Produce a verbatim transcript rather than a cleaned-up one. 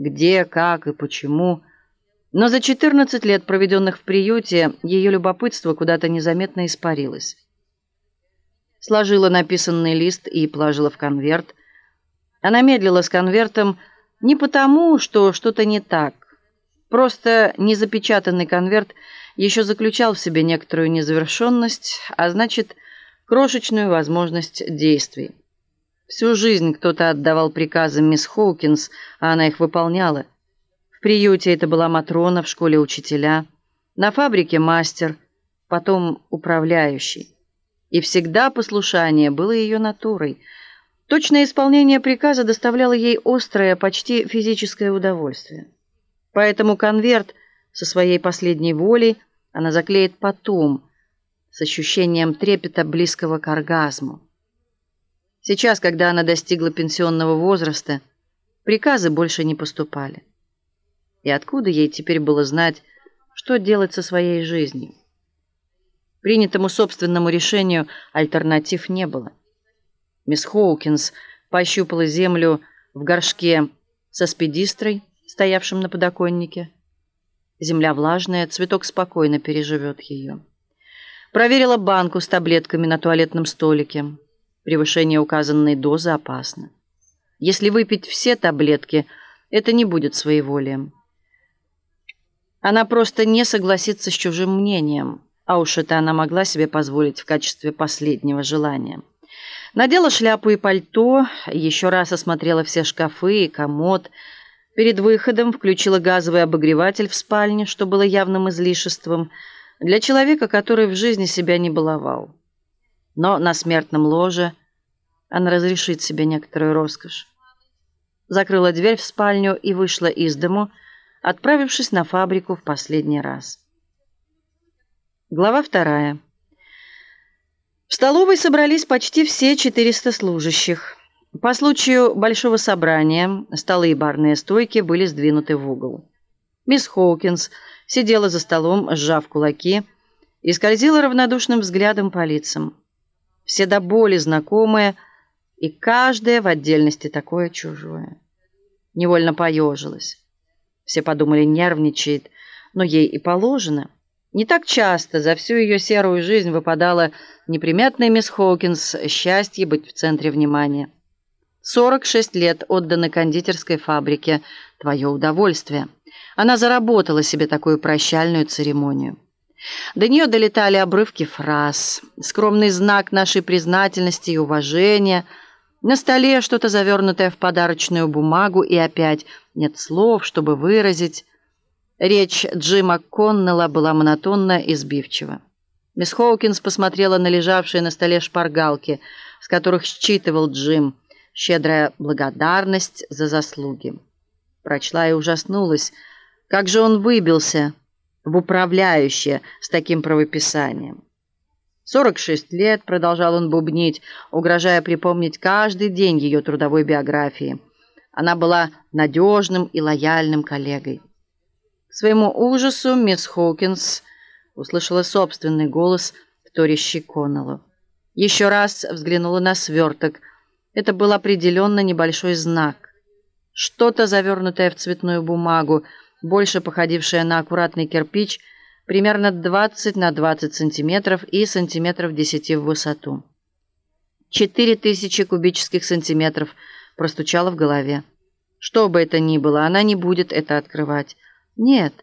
где, как и почему. Но за четырнадцать лет, проведенных в приюте, ее любопытство куда-то незаметно испарилось. Сложила написанный лист и положила в конверт. Она медлила с конвертом не потому, что что-то не так. Просто незапечатанный конверт еще заключал в себе некоторую незавершенность, а значит, крошечную возможность действий. Всю жизнь кто-то отдавал приказы мисс Хоукинс, а она их выполняла. В приюте это была Матрона, в школе учителя, на фабрике мастер, потом управляющий. И всегда послушание было ее натурой. Точное исполнение приказа доставляло ей острое, почти физическое удовольствие. Поэтому конверт со своей последней волей она заклеит потом, с ощущением трепета, близкого к оргазму. Сейчас, когда она достигла пенсионного возраста, приказы больше не поступали. И откуда ей теперь было знать, что делать со своей жизнью? Принятому собственному решению альтернатив не было. Мисс Хоукинс пощупала землю в горшке со спидистрой, стоявшим на подоконнике. Земля влажная, цветок спокойно переживет ее. Проверила банку с таблетками на туалетном столике. Превышение указанной дозы опасно. Если выпить все таблетки, это не будет своеволием. Она просто не согласится с чужим мнением, а уж это она могла себе позволить в качестве последнего желания. Надела шляпу и пальто, еще раз осмотрела все шкафы и комод. Перед выходом включила газовый обогреватель в спальне, что было явным излишеством для человека, который в жизни себя не баловал. Но на смертном ложе она разрешит себе некоторую роскошь. Закрыла дверь в спальню и вышла из дому, отправившись на фабрику в последний раз. Глава вторая. В столовой собрались почти все четыреста служащих. По случаю большого собрания столы и барные стойки были сдвинуты в угол. Мисс Хоукинс сидела за столом, сжав кулаки, и скользила равнодушным взглядом по лицам. Все до боли знакомые, и каждое в отдельности такое чужое. Невольно поежилась. Все подумали, нервничает, но ей и положено. Не так часто за всю ее серую жизнь выпадала неприметной мисс Хоукинс счастье быть в центре внимания. сорок шесть лет отданы кондитерской фабрике. Твое удовольствие. Она заработала себе такую прощальную церемонию. До нее долетали обрывки фраз. Скромный знак нашей признательности и уважения. На столе что-то завернутое в подарочную бумагу, и опять нет слов, чтобы выразить. Речь Джима Коннелла была монотонна и сбивчива. Мисс Хоукинс посмотрела на лежавшие на столе шпаргалки, с которых считывал Джим. Щедрая благодарность за заслуги. Прочла и ужаснулась. Как же он выбился в управляющее с таким правописанием. «Сорок шесть лет», — продолжал он бубнить, угрожая припомнить каждый день ее трудовой биографии. Она была надежным и лояльным коллегой. К своему ужасу мисс Хоукинс услышала собственный голос, вторящий Коннеллу. Еще раз взглянула на сверток. Это был определенно небольшой знак. Что-то завернутое в цветную бумагу, больше походившее на аккуратный кирпич, примерно двадцать на двадцать сантиметров и сантиметров десять в высоту. Четыре тысячи кубических сантиметров простучало в голове. Что бы это ни было, она не будет это открывать. Нет,